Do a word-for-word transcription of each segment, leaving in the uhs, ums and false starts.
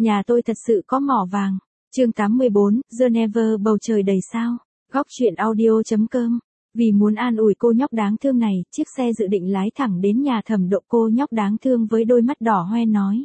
Nhà tôi thật sự có mỏ vàng. Chương tám mươi bốn, Geneva bầu trời đầy sao. Góc truyện audio chấm com. Vì muốn an ủi cô nhóc đáng thương này, chiếc xe dự định lái thẳng đến nhà Thẩm Độ. Cô nhóc đáng thương với đôi mắt đỏ hoe nói.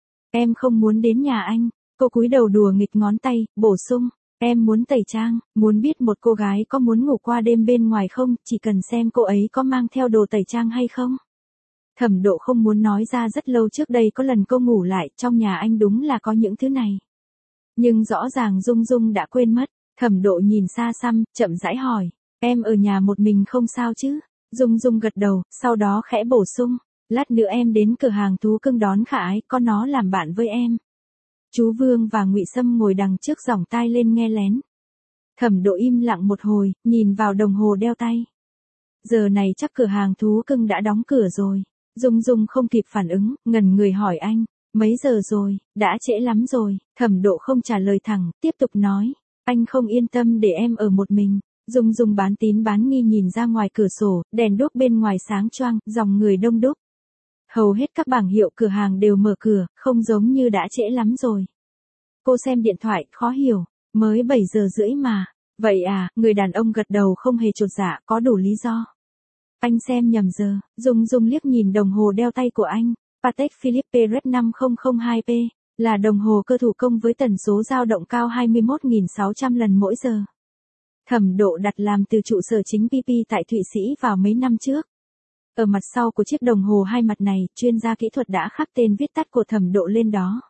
Em không muốn đến nhà anh. Cô cúi đầu đùa nghịch ngón tay, bổ sung. Em muốn tẩy trang, muốn biết một cô gái có muốn ngủ qua đêm bên ngoài không, chỉ cần xem cô ấy có mang theo đồ tẩy trang hay không. Thẩm Độ không muốn nói ra rất lâu trước đây có lần cô ngủ lại, trong nhà anh đúng là có những thứ này. Nhưng rõ ràng Dung Dung đã quên mất. Thẩm Độ nhìn xa xăm, chậm rãi hỏi. Em ở nhà một mình không sao chứ? Dung Dung gật đầu, sau đó khẽ bổ sung. Lát nữa em đến cửa hàng thú cưng đón Khả Ái, có nó làm bạn với em. Chú Vương và Ngụy Sâm ngồi đằng trước giỏng tai lên nghe lén. Thẩm Độ im lặng một hồi, nhìn vào đồng hồ đeo tay. Giờ này chắc cửa hàng thú cưng đã đóng cửa rồi. Dung Dung không kịp phản ứng, ngẩn người hỏi anh. Mấy giờ rồi, đã trễ lắm rồi. Thẩm Độ không trả lời thẳng, tiếp tục nói. Anh không yên tâm để em ở một mình. Dung Dung bán tín bán nghi nhìn ra ngoài cửa sổ, đèn đuốc bên ngoài sáng choang, dòng người đông đúc. Hầu hết các bảng hiệu cửa hàng đều mở cửa, không giống như đã trễ lắm rồi. Cô xem điện thoại, khó hiểu. Mới bảy giờ rưỡi mà. Vậy à, người đàn ông gật đầu không hề chột dạ, có đủ lý do. Anh xem nhầm giờ. Dung Dung liếc nhìn đồng hồ đeo tay của anh. Patek Philippe Red năm không không hai P, là đồng hồ cơ thủ công với tần số dao động cao hai mươi mốt nghìn sáu trăm lần mỗi giờ. Thẩm Độ đặt làm từ trụ sở chính pê pê tại Thụy Sĩ vào mấy năm trước. Ở mặt sau của chiếc đồng hồ hai mặt này, chuyên gia kỹ thuật đã khắc tên viết tắt của Thẩm Độ lên đó.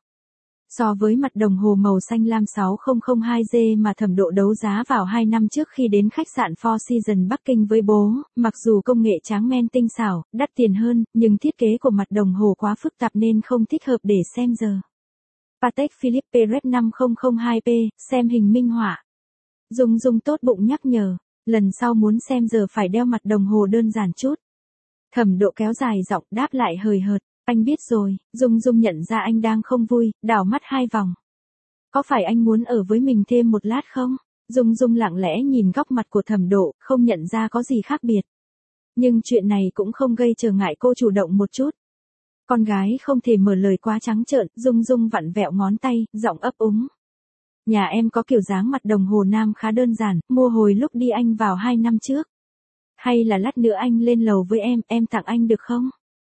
So với mặt đồng hồ màu xanh lam sáu không không hai G mà Thẩm Độ đấu giá vào hai năm trước khi đến khách sạn Four Seasons Bắc Kinh với bố, mặc dù công nghệ tráng men tinh xảo, đắt tiền hơn, nhưng thiết kế của mặt đồng hồ quá phức tạp nên không thích hợp để xem giờ. Patek Philippe Red năm không không hai P, xem hình minh họa. Dung Dung tốt bụng nhắc nhở, lần sau muốn xem giờ phải đeo mặt đồng hồ đơn giản chút. Thẩm Độ kéo dài giọng đáp lại hời hợt. Anh biết rồi. Dung Dung nhận ra anh đang không vui, đảo mắt hai vòng. Có phải anh muốn ở với mình thêm một lát không? Dung Dung lặng lẽ nhìn góc mặt của Thẩm Độ, không nhận ra có gì khác biệt. Nhưng chuyện này cũng không gây trở ngại cô chủ động một chút. Con gái không thể mở lời quá trắng trợn, Dung Dung vặn vẹo ngón tay, giọng ấp úng. Nhà em có kiểu dáng mặt đồng hồ nam khá đơn giản, mua hồi lúc đi Anh vào hai năm trước. Hay là lát nữa anh lên lầu với em, em tặng anh được không?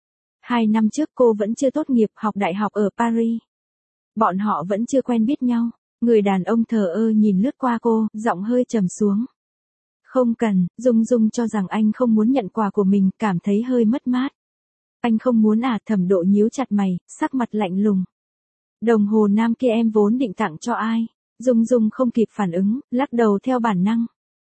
Hai năm trước cô vẫn chưa tốt nghiệp, học đại học ở Paris. Bọn họ vẫn chưa quen biết nhau. Người đàn ông thờ ơ nhìn lướt qua cô, giọng hơi trầm xuống. Không cần. Dung Dung cho rằng anh không muốn nhận quà của mình, cảm thấy hơi mất mát. Anh không muốn à? Thẩm Độ nhíu chặt mày, sắc mặt lạnh lùng. Đồng hồ nam kia em vốn định tặng cho ai? Dung Dung không kịp phản ứng, lắc đầu theo bản năng.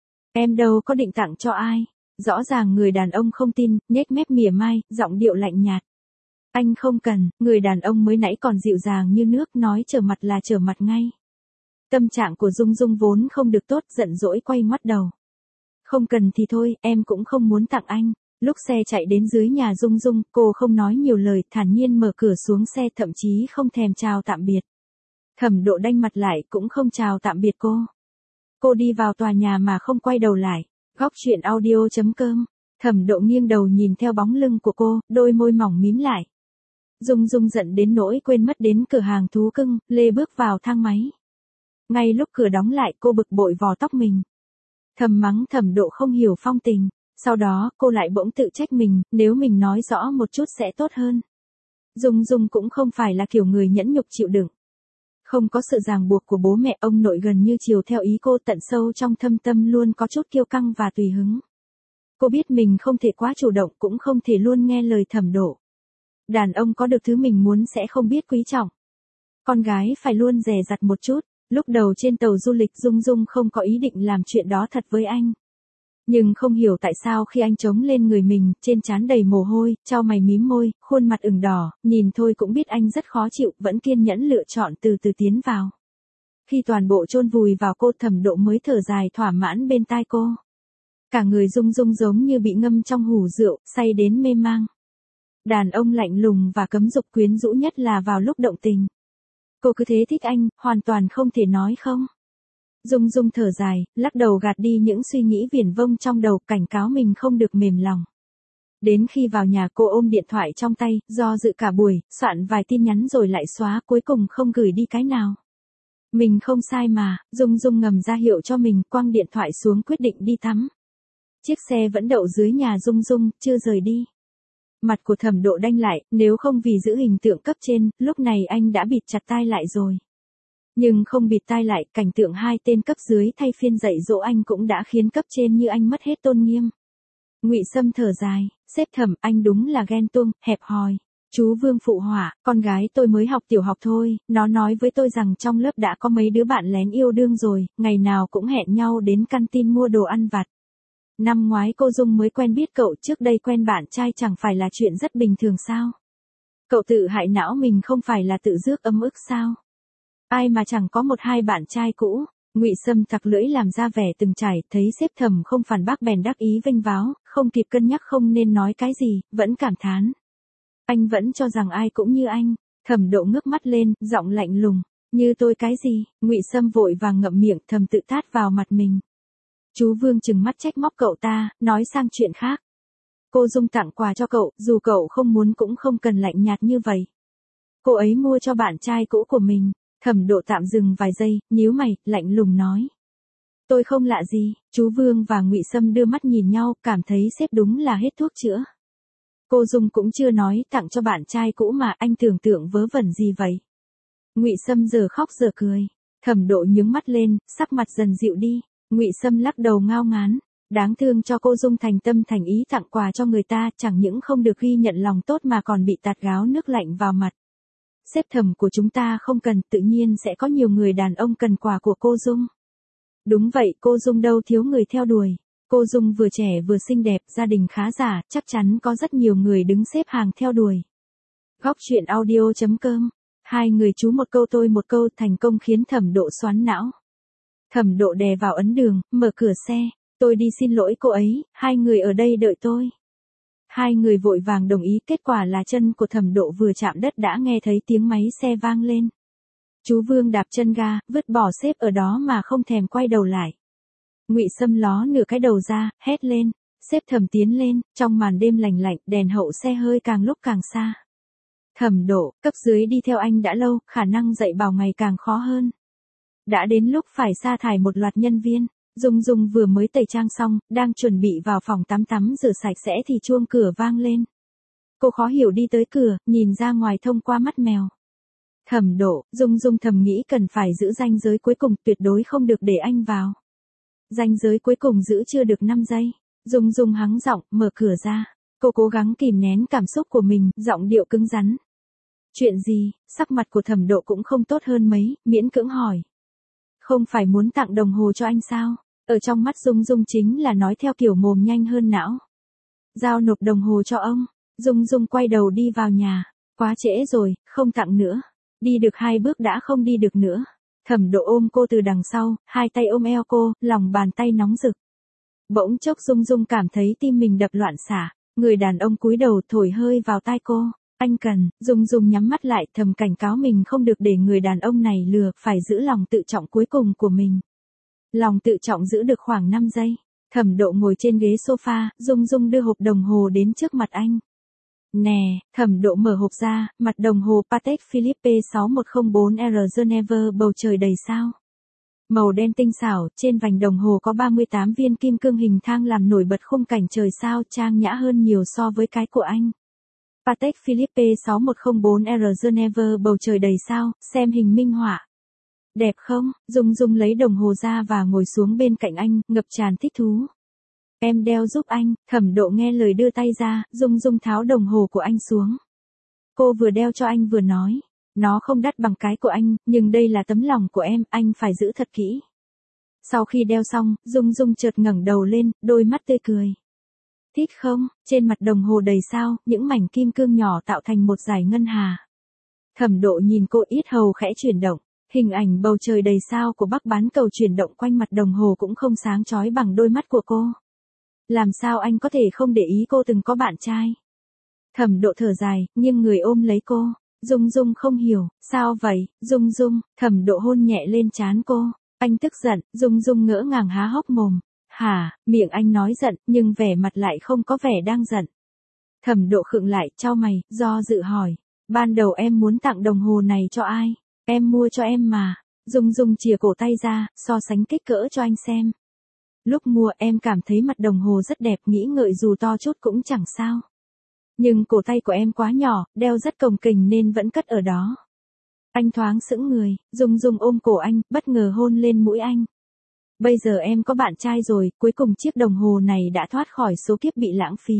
Em đâu có định tặng cho ai. Rõ ràng người đàn ông không tin, nhếch mép mỉa mai, giọng điệu lạnh nhạt. Anh không cần. Người đàn ông mới nãy còn dịu dàng như nước, nói trở mặt là trở mặt ngay. Tâm trạng của Dung Dung vốn không được tốt, giận dỗi quay ngoắt đầu. Không cần thì thôi, em cũng không muốn tặng anh. Lúc xe chạy đến dưới nhà Dung Dung, cô không nói nhiều lời, thản nhiên mở cửa xuống xe, thậm chí không thèm chào tạm biệt. Thẩm Độ đanh mặt lại, cũng không chào tạm biệt cô. Cô đi vào tòa nhà mà không quay đầu lại. Góc truyện audio chấm com. Thẩm Độ nghiêng đầu nhìn theo bóng lưng của cô, đôi môi mỏng mím lại. Dung Dung giận đến nỗi quên mất đến cửa hàng thú cưng, lê bước vào thang máy. Ngay lúc cửa đóng lại, cô bực bội vò tóc mình. Thầm mắng Thẩm Độ không hiểu phong tình. Sau đó, cô lại bỗng tự trách mình, nếu mình nói rõ một chút sẽ tốt hơn. Dung Dung cũng không phải là kiểu người nhẫn nhục chịu đựng. Không có sự ràng buộc của bố mẹ, ông nội gần như chiều theo ý cô, tận sâu trong thâm tâm luôn có chút kiêu căng và tùy hứng. Cô biết mình không thể quá chủ động, cũng không thể luôn nghe lời Thẩm Độ. Đàn ông có được thứ mình muốn sẽ không biết quý trọng. Con gái phải luôn dè dặt một chút. Lúc đầu trên tàu du lịch, Dung Dung không có ý định làm chuyện đó thật với anh. Nhưng không hiểu tại sao khi anh chống lên người mình, trên trán đầy mồ hôi, chau mày mím môi, khuôn mặt ửng đỏ, nhìn thôi cũng biết anh rất khó chịu, vẫn kiên nhẫn lựa chọn từ từ tiến vào. Khi toàn bộ chôn vùi vào cô, Thẩm Độ mới thở dài thỏa mãn bên tai cô. Cả người Dung Dung giống như bị ngâm trong hủ rượu, say đến mê mang. Đàn ông lạnh lùng và cấm dục quyến rũ nhất là vào lúc động tình. Cô cứ thế thích anh, hoàn toàn không thể nói không. Dung Dung thở dài, lắc đầu gạt đi những suy nghĩ viển vông trong đầu, cảnh cáo mình không được mềm lòng. Đến khi vào nhà cô ôm điện thoại trong tay, do dự cả buổi, soạn vài tin nhắn rồi lại xóa, cuối cùng không gửi đi cái nào. Mình không sai mà, Dung Dung ngầm ra hiệu cho mình, quăng điện thoại xuống quyết định đi tắm. Chiếc xe vẫn đậu dưới nhà Dung Dung, chưa rời đi. Mặt của Thẩm Độ đanh lại, nếu không vì giữ hình tượng cấp trên, lúc này anh đã bịt chặt tai lại rồi. Nhưng không bịt tai lại, cảnh tượng hai tên cấp dưới thay phiên dạy dỗ anh cũng đã khiến cấp trên như anh mất hết tôn nghiêm. Ngụy Sâm thở dài, sếp Thẩm, anh đúng là ghen tuông, hẹp hòi. Chú Vương phụ họa, con gái tôi mới học tiểu học thôi, nó nói với tôi rằng trong lớp đã có mấy đứa bạn lén yêu đương rồi, ngày nào cũng hẹn nhau đến canteen mua đồ ăn vặt. Năm ngoái cô Dung mới quen biết cậu, trước đây quen bạn trai chẳng phải là chuyện rất bình thường sao? Cậu tự hại não mình không phải là tự rước ấm ức sao? Ai mà chẳng có một hai bạn trai cũ. Ngụy Sâm tặc lưỡi làm ra vẻ từng trải, thấy sếp Thẩm không phản bác bèn đắc ý vênh váo, không kịp cân nhắc không nên nói cái gì, vẫn cảm thán. Anh vẫn cho rằng ai cũng như anh. Thẩm Độ ngước mắt lên, giọng lạnh lùng, như tôi cái gì? Ngụy Sâm vội vàng ngậm miệng, thầm tự tát vào mặt mình. Chú Vương trừng mắt trách móc cậu ta, nói sang chuyện khác. Cô Dung tặng quà cho cậu, dù cậu không muốn cũng không cần lạnh nhạt như vậy. Cô ấy mua cho bạn trai cũ của mình. Thẩm Độ tạm dừng vài giây, nhíu mày, lạnh lùng nói. Tôi không lạ gì. Chú Vương và Ngụy Sâm đưa mắt nhìn nhau, cảm thấy sếp đúng là hết thuốc chữa. Cô Dung cũng chưa nói tặng cho bạn trai cũ mà, anh tưởng tượng vớ vẩn gì vậy? Ngụy Sâm giờ khóc giờ cười. Thẩm Độ nhướng mắt lên, sắc mặt dần dịu đi. Ngụy Sâm lắc đầu ngao ngán. Đáng thương cho cô Dung thành tâm thành ý tặng quà cho người ta, chẳng những không được ghi nhận lòng tốt mà còn bị tạt gáo nước lạnh vào mặt. Sếp Thẩm của chúng ta không cần, tự nhiên sẽ có nhiều người đàn ông cần quà của cô Dung. Đúng vậy, cô Dung đâu thiếu người theo đuổi. Cô Dung vừa trẻ vừa xinh đẹp, gia đình khá giả, chắc chắn có rất nhiều người đứng xếp hàng theo đuổi. Góc truyện audio chấm com. Hai người chú một câu tôi một câu, thành công khiến Thẩm Độ xoắn não. Thẩm Độ đè vào ấn đường, mở cửa xe. Tôi đi xin lỗi cô ấy, hai người ở đây đợi tôi. Hai người vội vàng đồng ý, kết quả là chân của Thẩm Độ vừa chạm đất đã nghe thấy tiếng máy xe vang lên. Chú Vương đạp chân ga, vứt bỏ sếp ở đó mà không thèm quay đầu lại. Ngụy Sâm ló nửa cái đầu ra, hét lên. Sếp Thẩm tiến lên, trong màn đêm lành lạnh, đèn hậu xe hơi càng lúc càng xa. Thẩm Độ, cấp dưới đi theo anh đã lâu, khả năng dạy bảo ngày càng khó hơn. Đã đến lúc phải sa thải một loạt nhân viên. Dung Dung vừa mới tẩy trang xong, đang chuẩn bị vào phòng tắm tắm rửa sạch sẽ thì chuông cửa vang lên. Cô khó hiểu đi tới cửa, nhìn ra ngoài thông qua mắt mèo. Thẩm Độ, Dung Dung thầm nghĩ cần phải giữ ranh giới cuối cùng, tuyệt đối không được để anh vào. Ranh giới cuối cùng giữ chưa được năm giây. Dung Dung hắng giọng, mở cửa ra. Cô cố gắng kìm nén cảm xúc của mình, giọng điệu cứng rắn. Chuyện gì? Sắc mặt của Thẩm Độ cũng không tốt hơn mấy, miễn cưỡng hỏi. Không phải muốn tặng đồng hồ cho anh sao? Ở trong mắt Dung Dung chính là nói theo kiểu mồm nhanh hơn não. Giao nộp đồng hồ cho ông. Dung Dung quay đầu đi vào nhà. Quá trễ rồi, không tặng nữa. Đi được hai bước đã không đi được nữa. Thẩm Độ ôm cô từ đằng sau, hai tay ôm eo cô, lòng bàn tay nóng rực. Bỗng chốc Dung Dung cảm thấy tim mình đập loạn xạ. Người đàn ông cúi đầu thổi hơi vào tai cô. Anh cần. Dung Dung nhắm mắt lại, thầm cảnh cáo mình không được để người đàn ông này lừa, phải giữ lòng tự trọng cuối cùng của mình. Lòng tự trọng giữ được khoảng năm giây. Thẩm Độ ngồi trên ghế sofa, Dung Dung đưa hộp đồng hồ đến trước mặt anh. Nè, Thẩm Độ mở hộp ra, mặt đồng hồ Patek Philippe sáu một không bốn R Geneva bầu trời đầy sao. Màu đen tinh xảo, trên vành đồng hồ có ba mươi tám viên kim cương hình thang làm nổi bật khung cảnh trời sao, trang nhã hơn nhiều so với cái của anh. Patek Philippe sáu một không bốn R Geneva bầu trời đầy sao, xem hình minh họa. Đẹp không? Dung Dung lấy đồng hồ ra và ngồi xuống bên cạnh anh, ngập tràn thích thú. Em đeo giúp anh. Thẩm Độ nghe lời đưa tay ra, Dung Dung tháo đồng hồ của anh xuống. Cô vừa đeo cho anh vừa nói. Nó không đắt bằng cái của anh, nhưng đây là tấm lòng của em, anh phải giữ thật kỹ. Sau khi đeo xong, Dung Dung chợt ngẩng đầu lên, đôi mắt tươi cười. Thích không? Trên mặt đồng hồ đầy sao, những mảnh kim cương nhỏ tạo thành một dải ngân hà. Thẩm Độ nhìn cô, yết hầu khẽ chuyển động. Hình ảnh bầu trời đầy sao của Bắc bán cầu chuyển động quanh mặt đồng hồ cũng không sáng chói bằng đôi mắt của cô. Làm sao anh có thể không để ý cô từng có bạn trai? Thẩm Độ thở dài, nhưng người ôm lấy cô. Dung Dung không hiểu, sao vậy, Dung Dung? Thẩm Độ hôn nhẹ lên trán cô. Anh tức giận. Dung Dung ngỡ ngàng há hốc mồm. Hả? Miệng anh nói giận, nhưng vẻ mặt lại không có vẻ đang giận. Thẩm Độ khựng lại, chau mày, do dự hỏi. Ban đầu em muốn tặng đồng hồ này cho ai? Em mua cho em mà. Dung Dung chìa cổ tay ra, so sánh kích cỡ cho anh xem. Lúc mua em cảm thấy mặt đồng hồ rất đẹp, nghĩ ngợi dù to chút cũng chẳng sao. Nhưng cổ tay của em quá nhỏ, đeo rất cồng kềnh nên vẫn cất ở đó. Anh thoáng sững người, Dung Dung ôm cổ anh, bất ngờ hôn lên mũi anh. Bây giờ em có bạn trai rồi, cuối cùng chiếc đồng hồ này đã thoát khỏi số kiếp bị lãng phí.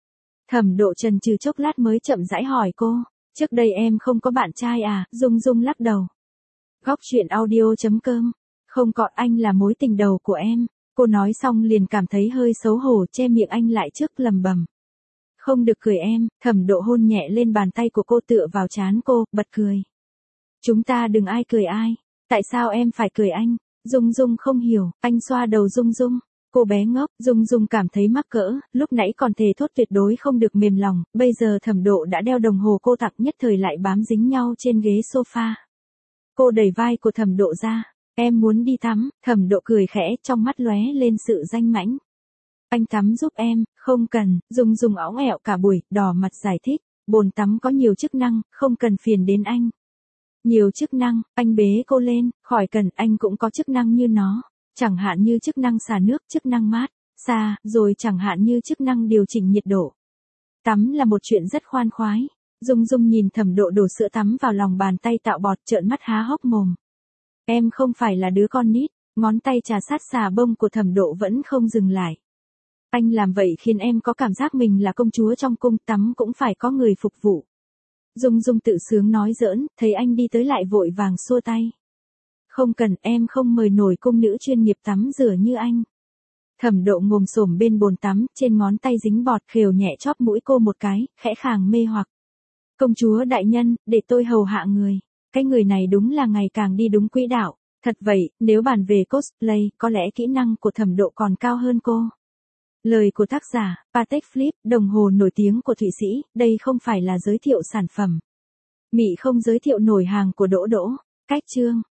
Thẩm Độ chần chừ chốc lát mới chậm rãi hỏi cô, trước đây em không có bạn trai à? Dung Dung lắc đầu. Góc truyện audio chấm com, không có, anh là mối tình đầu của em. Cô nói xong liền cảm thấy hơi xấu hổ, che miệng anh lại trước, lầm bầm. Không được cười em. Thẩm Độ hôn nhẹ lên bàn tay của cô, tựa vào trán cô, bật cười. Chúng ta đừng ai cười ai. Tại sao em phải cười anh? Dung Dung không hiểu, anh xoa đầu Dung Dung. Cô bé ngốc, Dung Dung cảm thấy mắc cỡ, lúc nãy còn thề thốt tuyệt đối không được mềm lòng, bây giờ Thẩm Độ đã đeo đồng hồ cô tặng, nhất thời lại bám dính nhau trên ghế sofa. Cô đẩy vai của Thẩm Độ ra. Em muốn đi tắm. Thẩm Độ cười khẽ, trong mắt lóe lên sự danh mãnh. Anh tắm giúp em. Không cần. Dung Dung óng ẹo cả buổi, đỏ mặt giải thích. Bồn tắm có nhiều chức năng, không cần phiền đến anh. Nhiều chức năng? Anh bế cô lên. Khỏi cần, anh cũng có chức năng như nó. Chẳng hạn như chức năng xả nước, chức năng mát xa, rồi chẳng hạn như chức năng điều chỉnh nhiệt độ. Tắm là một chuyện rất khoan khoái. Dung Dung nhìn Thẩm Độ đổ sữa tắm vào lòng bàn tay tạo bọt, trợn mắt há hốc mồm. Em không phải là đứa con nít. Ngón tay trà sát xà bông của Thẩm Độ vẫn không dừng lại. Anh làm vậy khiến em có cảm giác mình là công chúa trong cung, tắm cũng phải có người phục vụ. Dung Dung tự sướng nói giỡn, thấy anh đi tới lại vội vàng xua tay. Không cần, em không mời nổi cung nữ chuyên nghiệp tắm rửa như anh. Thẩm Độ ngồi xổm bên bồn tắm, trên ngón tay dính bọt, khều nhẹ chóp mũi cô một cái, khẽ khàng mê hoặc. Công chúa đại nhân, để tôi hầu hạ người. Cái người này đúng là ngày càng đi đúng quỹ đạo. Thật vậy, nếu bàn về cosplay, có lẽ kỹ năng của Thẩm Độ còn cao hơn cô. Lời của tác giả, Patek Philippe, đồng hồ nổi tiếng của Thụy Sĩ, đây không phải là giới thiệu sản phẩm. Mị không giới thiệu nổi hàng của Đỗ Đỗ. Cách chương.